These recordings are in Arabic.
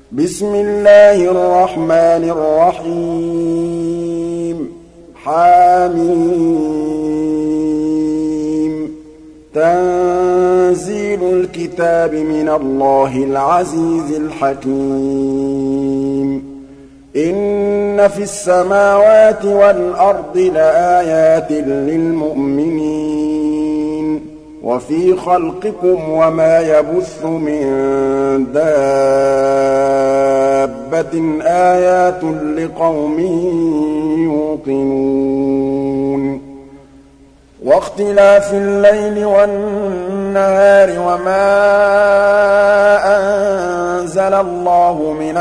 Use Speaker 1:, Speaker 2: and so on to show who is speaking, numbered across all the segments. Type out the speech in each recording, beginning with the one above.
Speaker 1: بسم الله الرحمن الرحيم حم تنزيل الكتاب من الله العزيز الحكيم إن في السماوات والأرض لآيات للمؤمنين وفي خلقكم وما يبث من دابة آيات لقوم يوقنون واختلاف الليل والنهار وما أنزل الله من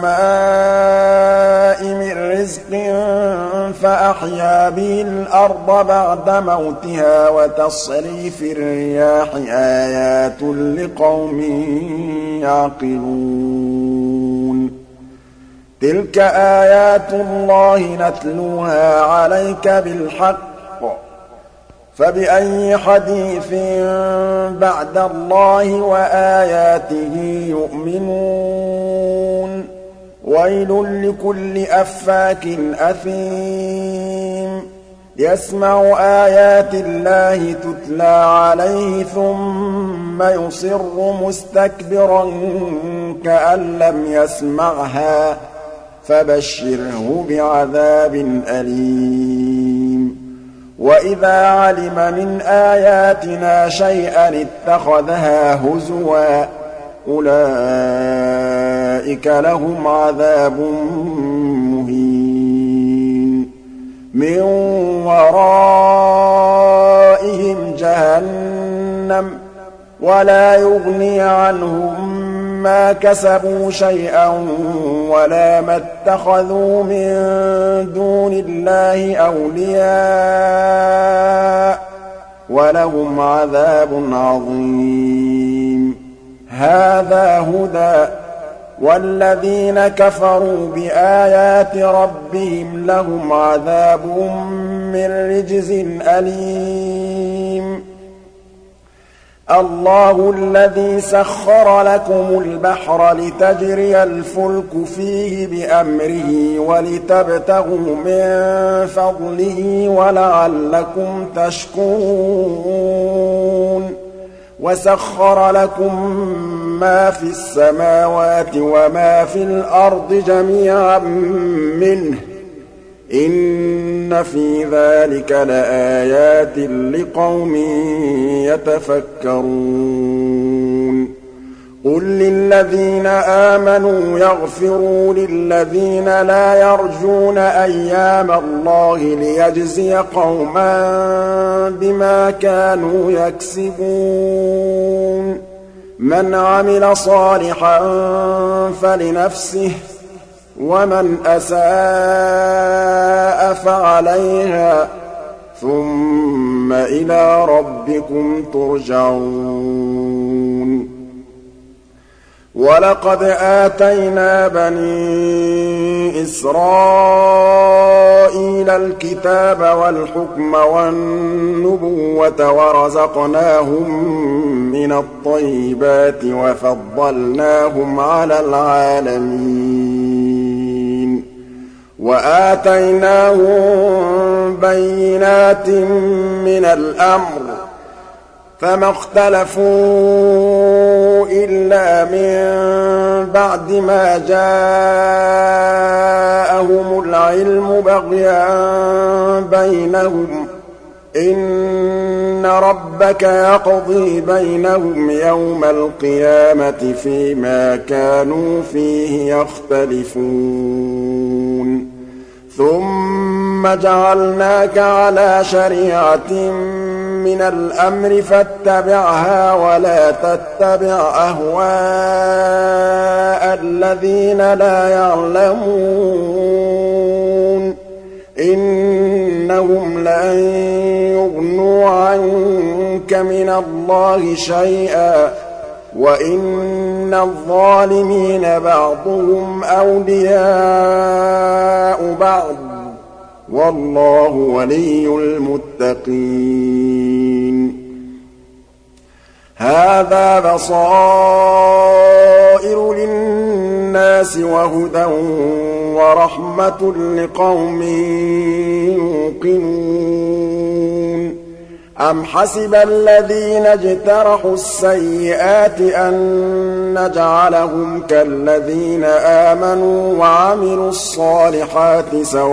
Speaker 1: السماء من رزق فأحيا به الأرض بعد موتها وتصريف الرياح آيات لقوم يعقلون تلك آيات الله نتلوها عليك بالحق فبأي حديث بعد الله وآياته يؤمنون ويل لكل أفاك أثيم يسمع آيات الله تتلى عليه ثم يصر مستكبرا كأن لم يسمعها فبشره بعذاب أليم وإذا علم من آياتنا شيئا اتخذها هزوا أولئك لهم عذاب مهين من ورائهم جهنم ولا يغني عنهم ما كسبوا شيئا ولا ما اتخذوا من دون الله أولياء ولهم عذاب عظيم هذا هدى والذين كفروا بآيات ربهم لهم عذاب من رجز أليم الله الذي سخر لكم البحر لتجري الفلك فيه بأمره ولتبتغوا من فضله ولعلكم تشكرون وسخر لكم ما في السماوات وما في الأرض جميعا منه إن في ذلك لآيات لقوم يتفكرون قل للذين آمنوا يغفروا للذين لا يرجون أيام الله ليجزي قوما بما كانوا يكسبون من عمل صالحا فلنفسه ومن أساء فعليها ثم إلى ربكم ترجعون ولقد آتينا بني إسرائيل الكتاب والحكم والنبوة ورزقناهم من الطيبات وفضلناهم على العالمين وآتيناهم بينات من الأمر فما اختلفوا إلا من بعد ما جاءهم العلم بغيا بينهم إن ربك يقضي بينهم يوم القيامة فيما كانوا فيه يختلفون ثم جعلناك على شريعة من الأمر فاتبعها ولا تتبع أهواء الذين لا يعلمون إنهم لن يغنوا عنك من الله شيئا وإن الظالمين بعضهم أولياء بعض والله ولي المتقين هذا بصائر للناس للناس وهدى ورحمة لقوم يوقنون أم حسب الذين اجترحوا السيئات أن نجعلهم كالذين آمنوا وعملوا الصالحات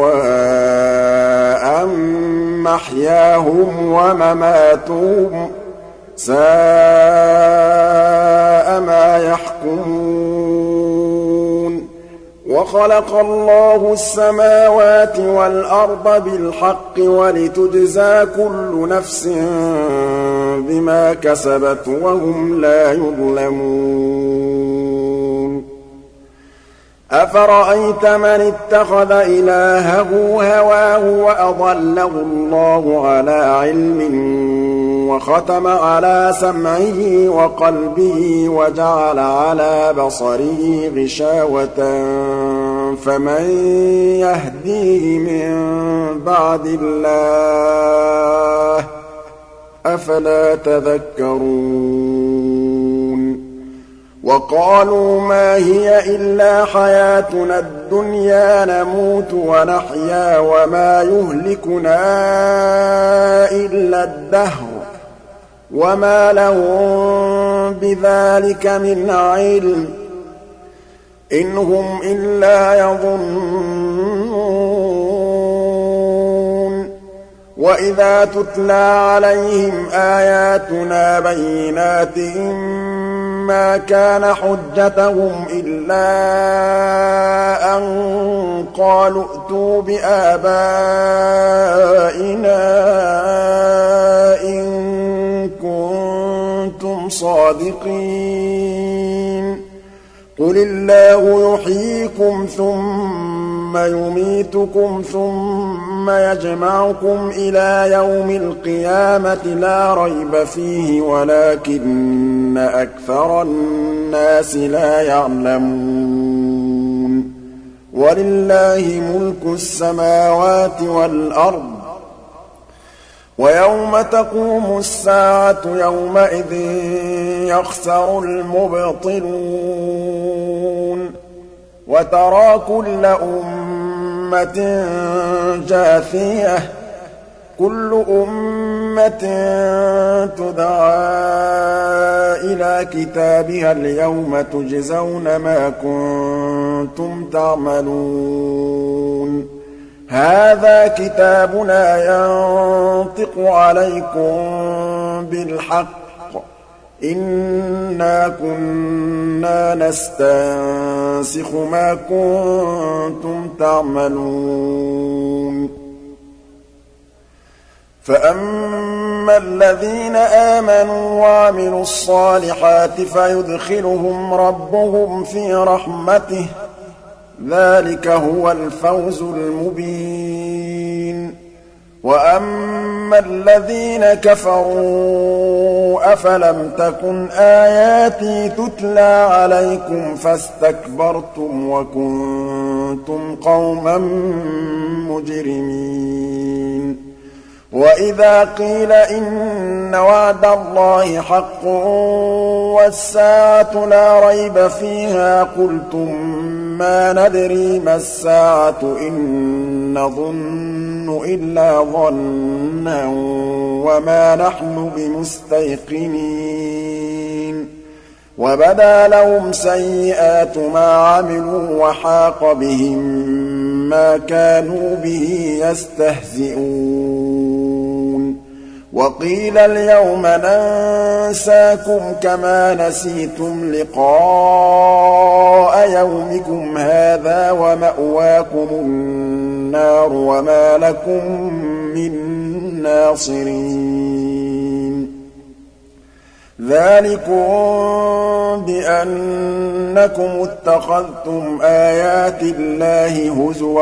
Speaker 1: سواء محياهم ومماتهم ساء ما يحكمون وخلق الله السماوات والأرض بالحق ولتجزى كل نفس بما كسبت وهم لا يظلمون أفرأيت من اتخذ إلهه هواه وأضله الله على علم وختم على سمعه وقلبه وجعل على بصره غشاوة فمن يهديه من بعد الله أفلا تذكرون وقالوا ما هي إلا حياتنا الدنيا نموت ونحيا وما يهلكنا إلا الدهر وما لهم بذلك من علم إن هم إلا يظنون وإذا تتلى عليهم آياتنا بينات ما كان حجتهم إلا أن قالوا ائتوا بآبائنا إن كنتم صادقين قل الله يحييكم ثم يميتكم ثم يجمعكم إلى يوم القيامة لا ريب فيه ولكن أكثر الناس لا يعلمون ولله ملك السماوات والأرض ويوم تقوم الساعة يومئذ يخسر المبطلون وترى كل أمة جاثية كل أمة تدعى إلى كتابها اليوم تجزون ما كنتم تعملون هذا كتابنا ينطق عليكم بالحق إنا كنا نستنسخ ما كنتم تعملون فأما الذين آمنوا وعملوا الصالحات فيدخلهم ربهم في رحمته ذلك هو الفوز المبين وأما الذين كفروا أفلم تكن آياتي تتلى عليكم فاستكبرتم وكنتم قوما مجرمين وإذا قيل إن وعد الله حق والساعة لا ريب فيها قلتم ما ندري ما الساعة إن نظن إلا ظنا وما نحن بمستيقنين وبدا لهم سيئات ما عملوا وحاق بهم ما كانوا به يستهزئون وقيل اليوم ننساكم كما نسيتم لقاء يومكم هذا ومأواكم النار وما لكم من ناصرين ذلكم بأنكم اتخذتم آيات الله هزوا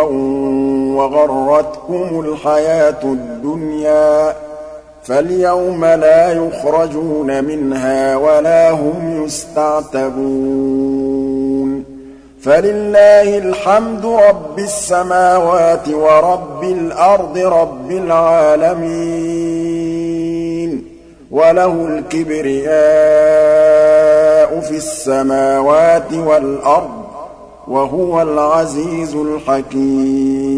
Speaker 1: وغرتكم الحياة الدنيا فاليوم لا يخرجون منها ولا هم يستعتبون فلله الحمد رب السماوات ورب الأرض رب العالمين وله الكبرياء في السماوات والأرض وَهُوَ الْعَزِيزُ الْحَكِيمُ